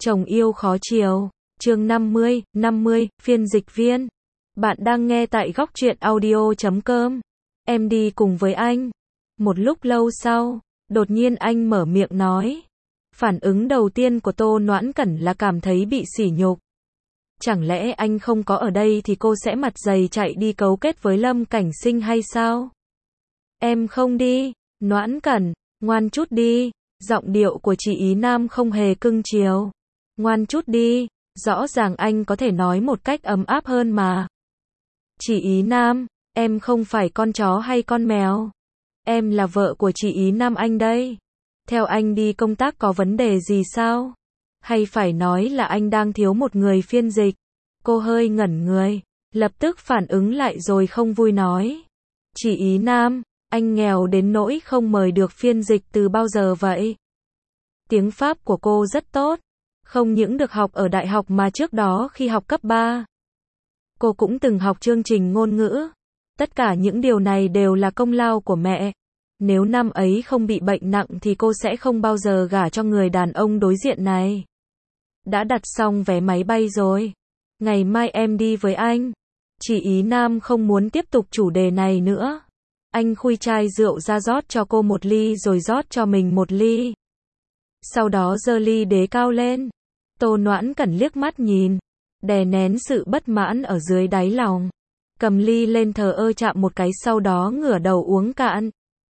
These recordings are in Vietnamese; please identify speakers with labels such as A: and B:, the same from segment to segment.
A: Chồng yêu khó chiều. Chương 50, phiên dịch viên. Bạn đang nghe tại góc truyện audio.com. Em đi cùng với anh. Một lúc lâu sau, đột nhiên anh mở miệng nói. Phản ứng đầu tiên của Tô Noãn Cẩn là cảm thấy bị sỉ nhục. Chẳng lẽ anh không có ở đây thì cô sẽ mặt dày chạy đi cấu kết với Lâm Cảnh Sinh hay sao? Em không đi. Noãn Cẩn, ngoan chút đi. Giọng điệu của chị Ý Nam không hề cưng chiều. Ngoan chút đi, rõ ràng anh có thể nói một cách ấm áp hơn mà. Chị Ý Nam, em không phải con chó hay con mèo. Em là vợ của chị Ý Nam anh đây. Theo anh đi công tác có vấn đề gì sao? Hay phải nói là anh đang thiếu một người phiên dịch? Cô hơi ngẩn người, lập tức phản ứng lại rồi không vui nói. Chị Ý Nam, anh nghèo đến nỗi không mời được phiên dịch từ bao giờ vậy? Tiếng Pháp của cô rất tốt. Không những được học ở đại học mà trước đó khi học cấp 3, cô cũng từng học chương trình ngôn ngữ. Tất cả những điều này đều là công lao của mẹ. Nếu năm ấy không bị bệnh nặng thì cô sẽ không bao giờ gả cho người đàn ông đối diện này. Đã đặt xong vé máy bay rồi. Ngày mai em đi với anh. Chị Ý Nam không muốn tiếp tục chủ đề này nữa. Anh khui chai rượu ra rót cho cô một ly rồi rót cho mình một ly. Sau đó giơ ly đế cao lên. Tô Noãn Cẩn liếc mắt nhìn, đè nén sự bất mãn ở dưới đáy lòng. Cầm ly lên thờ ơ chạm một cái sau đó ngửa đầu uống cạn.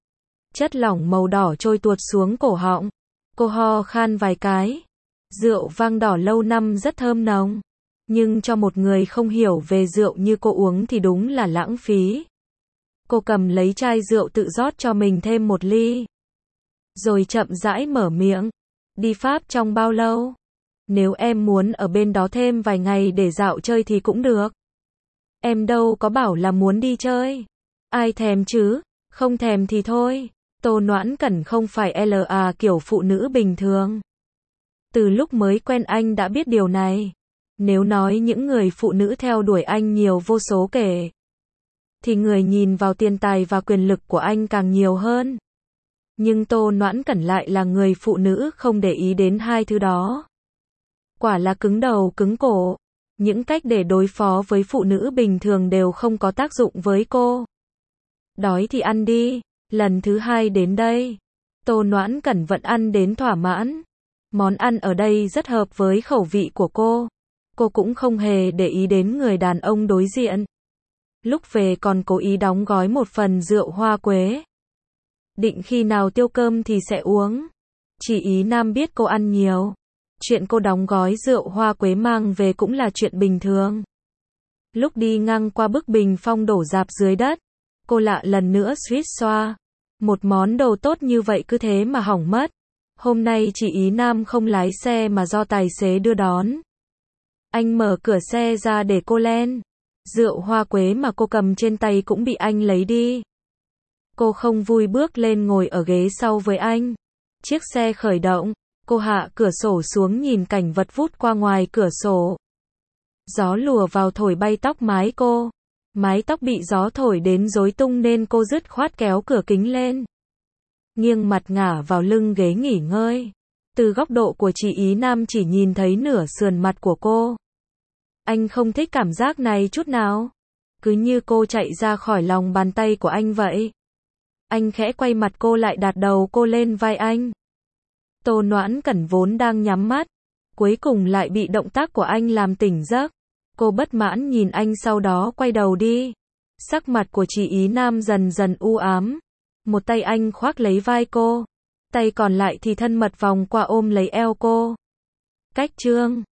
A: Chất lỏng màu đỏ trôi tuột xuống cổ họng. Cô ho khan vài cái. Rượu vang đỏ lâu năm rất thơm nồng. Nhưng cho một người không hiểu về rượu như cô uống thì đúng là lãng phí. Cô cầm lấy chai rượu tự rót cho mình thêm một ly. Rồi chậm rãi mở miệng. Đi Pháp trong bao lâu? Nếu em muốn ở bên đó thêm vài ngày để dạo chơi thì cũng được. Em đâu có bảo là muốn đi chơi. Ai thèm chứ, không thèm thì thôi. Tô Noãn Cẩn không phải LA kiểu phụ nữ bình thường. Từ lúc mới quen anh đã biết điều này. Nếu nói những người phụ nữ theo đuổi anh nhiều vô số kể, thì người nhìn vào tiền tài và quyền lực của anh càng nhiều hơn. Nhưng Tô Noãn Cẩn lại là người phụ nữ không để ý đến hai thứ đó. Quả là cứng đầu cứng cổ. Những cách để đối phó với phụ nữ bình thường đều không có tác dụng với cô. Đói thì ăn đi. Lần thứ hai đến đây, Tô Noãn Cẩn vẫn ăn đến thỏa mãn. Món ăn ở đây rất hợp với khẩu vị của cô. Cô cũng không hề để ý đến người đàn ông đối diện. Lúc về còn cố ý đóng gói một phần rượu hoa quế. Định khi nào tiêu cơm thì sẽ uống. Chị Ý Nam biết cô ăn nhiều. Chuyện cô đóng gói rượu hoa quế mang về cũng là chuyện bình thường. Lúc đi ngang qua bức bình phong đổ rạp dưới đất, cô lạ lần nữa suýt xoa. Một món đồ tốt như vậy cứ thế mà hỏng mất. Hôm nay chị Ý Nam không lái xe mà do tài xế đưa đón. Anh mở cửa xe ra để cô lên. Rượu hoa quế mà cô cầm trên tay cũng bị anh lấy đi. Cô không vui bước lên ngồi ở ghế sau với anh. Chiếc xe khởi động. Cô hạ cửa sổ xuống nhìn cảnh vật vút qua ngoài cửa sổ. Gió lùa vào thổi bay tóc mái cô. Mái tóc bị gió thổi đến rối tung nên cô dứt khoát kéo cửa kính lên. Nghiêng mặt ngả vào lưng ghế nghỉ ngơi. Từ góc độ của chị Ý Nam chỉ nhìn thấy nửa sườn mặt của cô. Anh không thích cảm giác này chút nào. Cứ như cô chạy ra khỏi lòng bàn tay của anh vậy. Anh khẽ quay mặt cô lại đặt đầu cô lên vai anh. Tô Noãn Cẩn vốn đang nhắm mắt. Cuối cùng lại bị động tác của anh làm tỉnh giấc. Cô bất mãn nhìn anh sau đó quay đầu đi. Sắc mặt của chị Ý Nam dần dần u ám. Một tay anh khoác lấy vai cô. Tay còn lại thì thân mật vòng qua ôm lấy eo cô. Cách chương